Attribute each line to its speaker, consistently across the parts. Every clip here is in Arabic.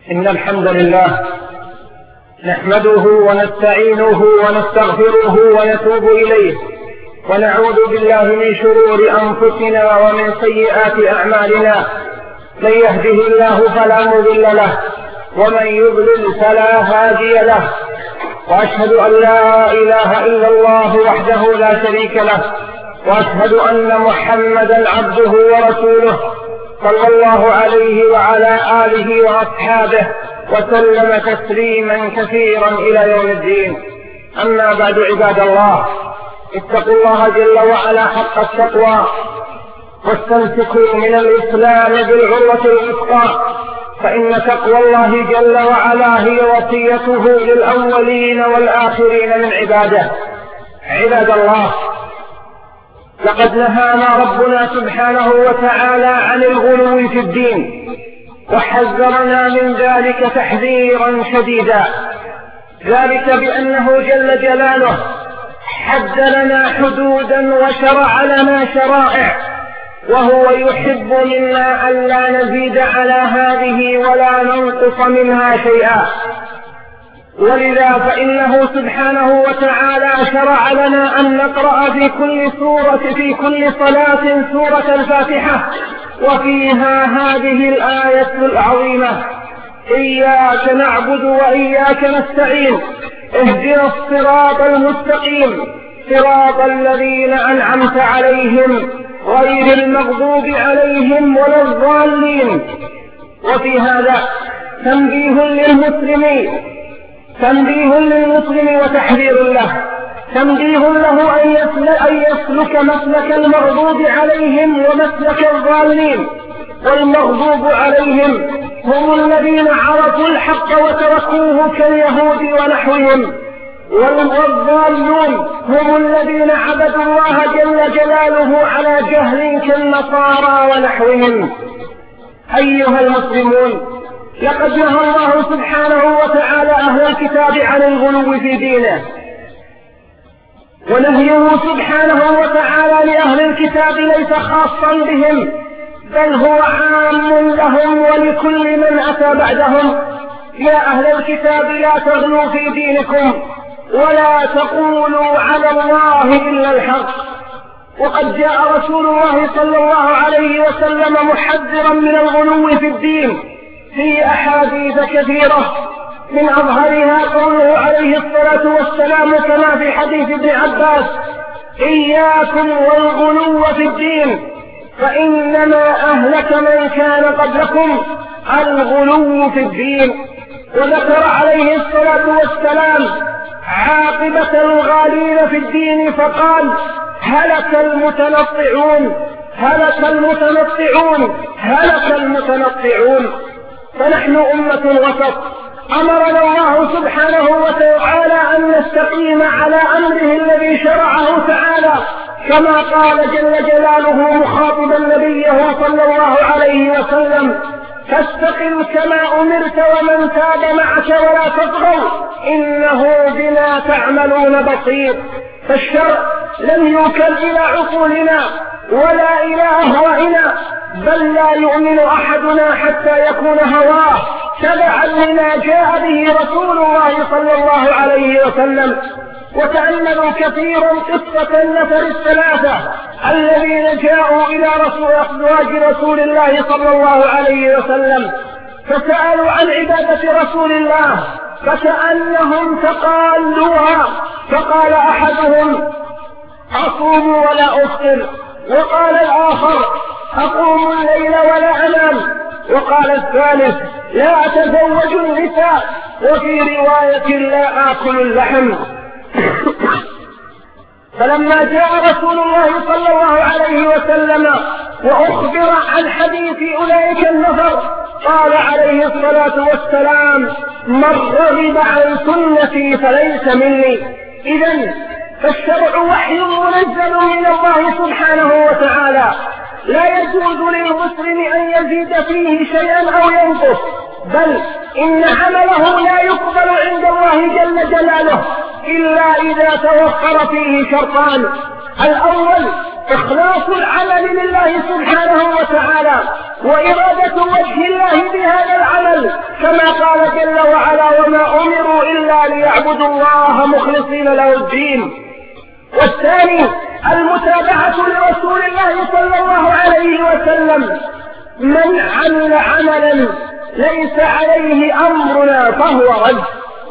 Speaker 1: إن الحمد لله نحمده ونستعينه ونستغفره ونتوب إليه، ونعوذ بالله من شرور أنفسنا ومن سيئات أعمالنا. من يهده الله فلا مضل له، ومن يضلل فلا هادي له، وأشهد أن لا إله إلا الله وحده لا شريك له، وأشهد أن محمدا عبده ورسوله صلى الله عليه وعلى آله وأصحابه وسلم تسليما كثيرا إلى يوم الدين. أما بعد، عباد الله، اتقوا الله جل وعلا حق التقوى، واستمسكوا من الإسلام بالعروة الوثقى، فإن تقوى الله جل وعلا هي وصيته للأولين والآخرين من عباده. عباد الله، لقد نهانا ربنا سبحانه وتعالى عن الغلو في الدين، وحذرنا من ذلك تحذيرا شديدا، ذلك بأنه جل جلاله حد لنا حدودا وشرع لنا شرائع، وهو يحب منا ألا نزيد على هذه ولا ننقص منها شيئا. ولذا فإنه سبحانه وتعالى شرع لنا أن نقرأ في كل صلاة سورة الفاتحة، وفيها هذه الآية العظيمة: إياك نعبد وإياك نستعين، اهدنا الصراط المستقيم، صراط الذين أنعمت عليهم غير المغضوب عليهم ولا الضالين. وفي هذا تنبيه للمسلم وتحذير له، تنبيه له أن يسلك مسلك المغضوب عليهم ومسلك الضالين. والمغضوب عليهم هم الذين عرفوا الحق وتركوه كاليهود ونحوهم، والضالون هم الذين عبدوا الله جل جلاله على جهل كالنصارى ونحوهم. أيها المسلمون، لقد نهى الله سبحانه وتعالى أهل الكتاب عن الغلو في دينه، ونهيه سبحانه وتعالى لأهل الكتاب ليس خاصا بهم، بل هو عام لهم ولكل من أتى بعدهم. يا أهل الكتاب، لا تغلوا في دينكم، ولا تقولوا على الله إلا الحق. وقد جاء رسول الله صلى الله عليه وسلم محذرا من الغلو في الدين في أحاديث كثيرة، من أظهرها قوله عليه الصلاة والسلام كما في حديث ابن عباس: إياكم والغلو في الدين، فإنما أهلك من كان قبلكم الغلو في الدين. وذكر عليه الصلاة والسلام عاقبة الغالين في الدين فقال: هلك المتنطعون، هلك المتنطعون، هلك المتنطعون. فنحن أمة وسط، أمرنا الله سبحانه وتعالى أن نستقيم على أمره الذي شرعه تعالى، كما قال جل جلاله مخاطبا نبيه صلى الله عليه وسلم: فاستقم كما أمرت ومن تاب معك ولا تطغوا إنه بما تعملون بصير. فالشرع لم يوكل إلى عقولنا ولا إلى أهوائنا، بل لا يؤمن أحدنا حتى يكون هواه تبعا لما جاء به رسول الله صلى الله عليه وسلم. وتأملوا كثيرا قصة النفر الثلاثة الذين جاءوا إلى أزواج رسول الله صلى الله عليه وسلم، فسألوا عن عبادة رسول الله فكأنهم تقالوها، فقال أحدهم: أصوم ولا أفطر، وقال الآخر: أقوم الليل ولا أنام، وقال الثالث: لا أتزوج النساء، وفي رواية: لا آكل اللحم. فلما جاء رسول الله صلى الله عليه وسلم وأخبر عن حديث أولئك النفر، قال عليه الصلاة والسلام: من رغب عن سنتي فليس مني. إذن فالشرع وحي منزل من الله سبحانه وتعالى، لا يجوز للمسلم أن يزيد فيه شيئا أو ينقص، بل إن عمله لا يقبل عند الله جل جلاله إلا إذا توفر فيه شرطان: الأول إخلاص العمل لله سبحانه وتعالى، وإرادة وجه الله بهذا العمل كما قال جل وعلا وما أمروا إلا ليعبدوا الله مخلصين له الدين. والثاني المتابعة لرسول الله صلى الله عليه وسلم، من عمل عملا ليس عليه أمرنا فهو رد.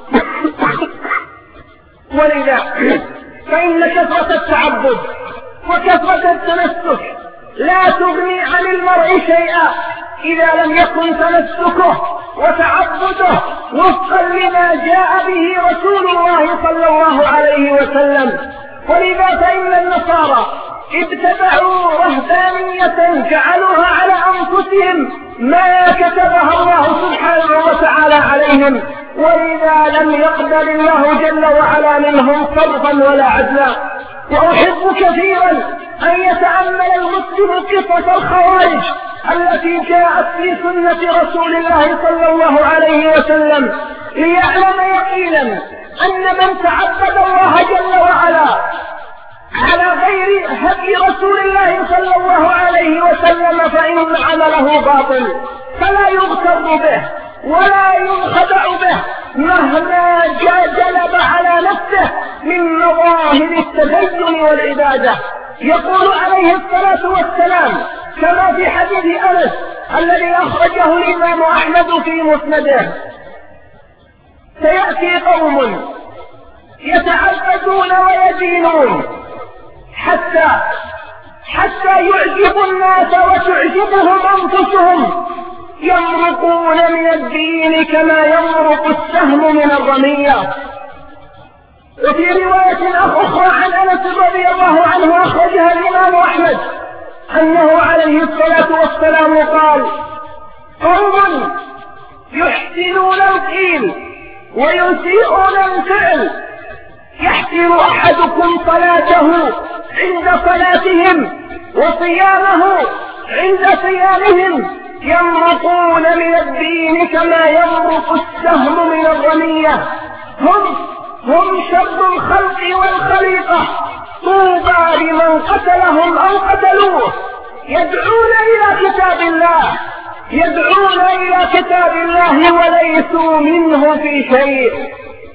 Speaker 1: ولذا فإن كثرة التعبد وكثرة التمسك لا تغني عن المرء شيئا إذا لم يكن تمسكه وتعبده وفقا لما جاء به رسول الله صلى الله عليه وسلم. ولذا فإن النصارى ابتدعوا رهبانية جعلوها على أنفسهم ما كتبها الله سبحانه وتعالى عليهم، ولذا لم يقبل الله جل وعلا منهم صرفا ولا عدلا. وأحب كثيرا أن يتأمل المسلم قصة الخوارج التي جاءت في سنة رسول الله صلى الله عليه وسلم ليعلم يقينا أن من تعبد الله جل وعلا على غير هدي رسول الله صلى الله عليه وسلم فإن عمله باطل، فلا يغتر به ولا ينخدع به مهما جلب على نفسه من مظاهر التدين والعبادة. يقول عليه الصلاة والسلام كما في حديث أنس الذي أخرجه الإمام أحمد في مسنده: سيأتي قوم يتعبدون ويدينون حتى يعجبوا الناس وتعجبهم أنفسهم، يمرقون من الدين كما يمرق السهم من الرمية. وفي رواية أخرى عن أنس رضي الله عنه أخرجها الإمام أحمد أنه عليه الصلاة والسلام قال: قوم يحسنون القيل ويسيئون الفعل، يحسن أحدكم صلاته عند صلاتهم وصيامه عند صيامهم، يمرقون من الدين كما يمرق السهم من الرمية، هم شر الخلق والخليقة، طوبى لمن قتلهم أو قتلوه، يدعون إلى كتاب الله وليسوا منه في شيء.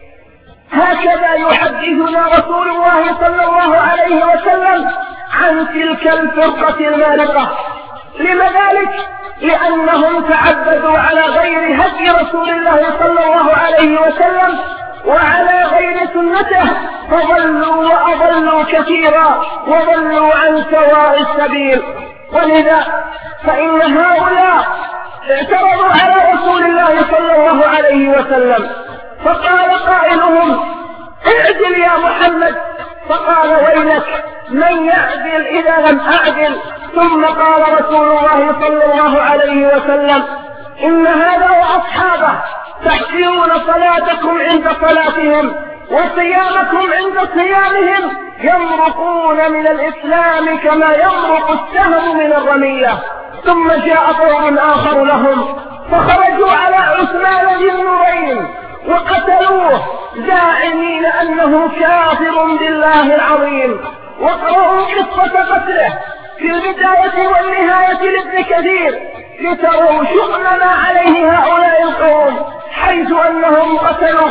Speaker 1: هكذا يحدثنا رسول الله صلى الله عليه وسلم عن تلك الفرقة المارقة. لما ذلك؟ لأنهم تعبدوا على غير هدي رسول الله صلى الله عليه وسلم وعلى غير سنته، فضلوا وأضلوا كثيرا وضلوا عن سواء السبيل. ولذا فإن هؤلاء اعترضوا على رسول الله صلى الله عليه وسلم، فقال قائلهم: اعدل يا محمد. فقال: ويلك، من يعدل إذا لم أعدل؟ ثم قال رسول الله صلى الله عليه وسلم: إن هذا وأصحابه تحسنون صلاتكم عند صلاتهم وصيامكم عند صيامهم، يمرقون من الإسلام كما يمرق السهم من الرمية. ثم جاء قوم آخر لهم فخرجوا على عثمان ذي النورين وقتلوه زاعمين أنه كافر بالله العظيم. وقرأوا قصة قتله في البداية والنهاية لابن كثير لتروا شؤم ما عليه هؤلاء القوم، حيث أنهم قتلوا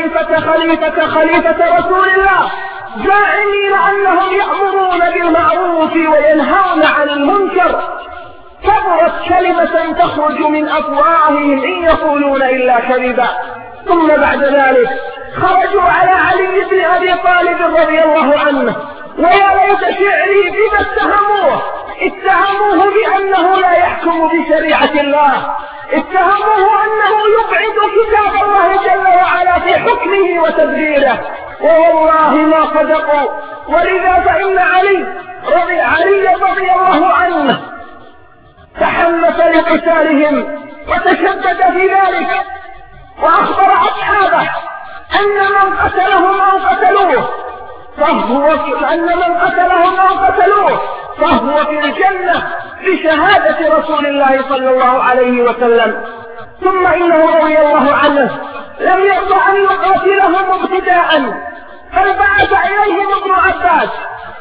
Speaker 1: خليفة رسول الله، زاعمين أنهم يأمرون بالمعروف وينهون عن المنكر. كبرت كلمة تخرج من أفواههم إن يقولون إلا كذبا. ثم بعد ذلك خرجوا على علي بن أبي طالب رضي الله عنه، ويا ليت شعري بما اتهموه بأنه لا يحكم بشريعة الله، اتهموه أنه يبعد كتاب الله جل وعلا في حكمه وتدبيره، ووالله ما صدقوا. ولذا فإن علي رضي الله عنه تحمس لقتالهم وتشدد في ذلك، وأخبر أصحابه أن من قتلهم أو قتلوه فهو في الجنة بشهادة رسول الله صلى الله عليه وسلم. ثم إنه رضي الله عنه لم يرضى أن يقاتلهم ابتداء، بل بعث إليهم ابن عباس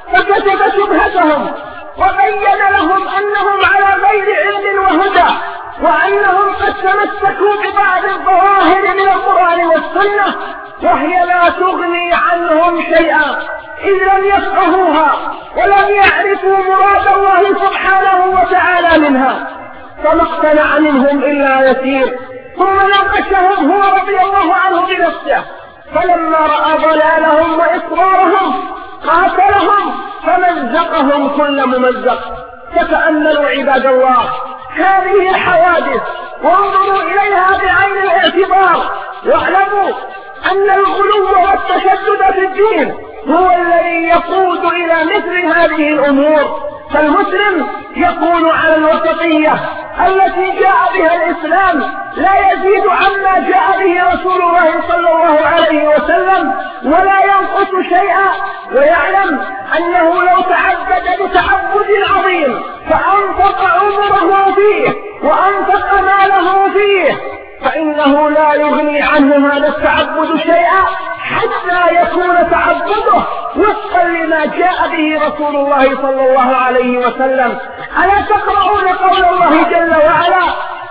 Speaker 1: فكشف شبهتهم وبين لهم أنهم على غير علم وهدى، وأنهم قد تمسكوا ببعض الظواهر من القرآن والسنة وهي لا تغني عنهم شيئا إذ لم يفقهوها ولم يعرفوا مراد الله سبحانه وتعالى منها، فما اقتنع منهم إلا يسير. ثم ناقشهم هو رضي الله عنه بنفسه، فلما رأى ضلالهم وإصرارهم قاتلهم فمزقهم كل ممزق. فتأملوا عباد الله هذه الحوادث وانظروا إليها بعين الاعتبار، واعلموا أن الغلو والتشدد في الدين هو الذي يقود إلى مثل هذه الأمور. فالمسلم يكون على الوسطية التي جاء بها الإسلام، لا يزيد عما جاء به رسول الله صلى الله عليه وسلم ولا ينقص شيئا، ويعلم أنه لو تعبد بتعبد عظيم فأنفق عمره فيه وأنفق ماله فيه فإنه لا يغني عنه هذا التعبد شيئا حتى يكون تعبده وفقا لما جاء به رسول الله صلى الله عليه وسلم. ألا تقرؤون قول الله جل وعلا: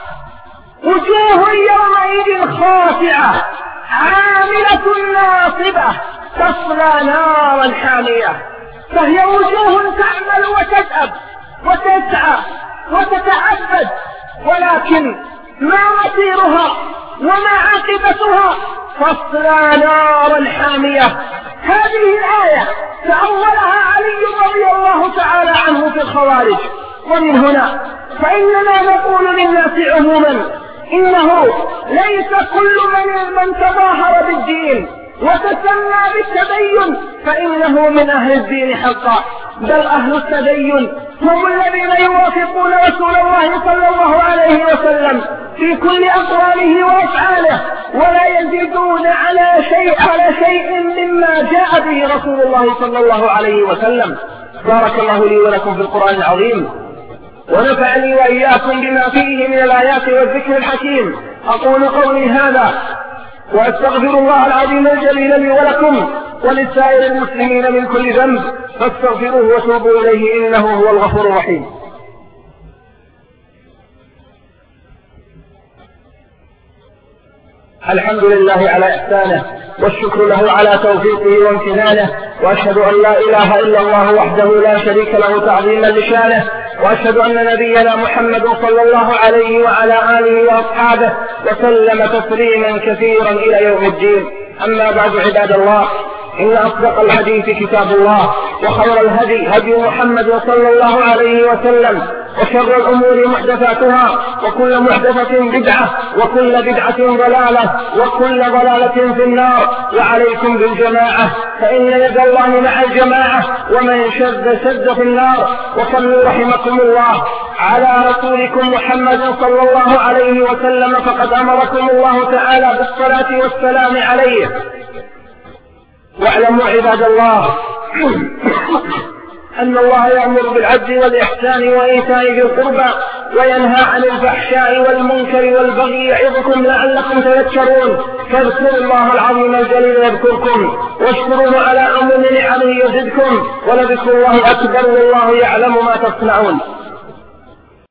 Speaker 1: وجوه يومئذ خاشعة عاملة ناصبة تصلى نارا حامية. فهي وجوه تعمل وتتأب وتسعى وتتعبد، ولكن ما مصيرها وما عاقبتها؟ تصلى نارا حامية. هذه الآية تأولها علي رضي الله تعالى عنه في الخوارج. ومن هنا فإننا نقول للناس عموما إنه ليس كل من تظاهر بالدين وتسمى بالتدين فإنه من أهل الدين حقا، بل أهل التدين هم الذين يوافقون رسول الله صلى الله عليه وسلم في كل أقواله وأفعاله ولا يزيدون على شيء مما جاء به رسول الله صلى الله عليه وسلم. بارك الله لي ولكم في القرآن العظيم، ونفعني وإياكم بما فيه من الآيات والذكر الحكيم. أقول قولي هذا وأستغفر الله العظيم الجليل لي ولكم ولسائر المسلمين من كل ذنب، فاستغفروه وتوبوا إليه إنه هو الغفور الرحيم. الحمد لله على إحسانه، والشكر له على توفيقه وامتنانه، وأشهد أن لا إله إلا الله وحده لا شريك له تعظيما لشانه، وأشهد أن نبينا محمد صلى الله عليه وعلى آله وأصحابه وسلم تسليما كثيرا إلى يوم الدين. أما بعد عباد الله، إن أصدق الحديث كتاب الله، وخير الهدي هدي محمد صلى الله عليه وسلم، وشر الأمور محدثاتها، وكل محدثة بدعة، وكل بدعة ضلالة، وكل ضلالة في النار. وعليكم بالجماعة فإن يد الله مع الجماعة، ومن شذ في النار. وصلوا رحمكم الله على رسولكم محمد صلى الله عليه وسلم، فقد أمركم الله تعالى بالصلاة والسلام عليه. واعلموا عباد الله أن الله يأمر بالعدل والإحسان وإيتاء ذي القربى وينهى عن الفحشاء والمنكر والبغي يعظكم لعلكم تذكرون. فاذكروا الله العظيم الجليل يذكركم، واشكروه على عموم نعمه يزدكم، ولذكر الله أكبر والله يعلم ما تصنعون.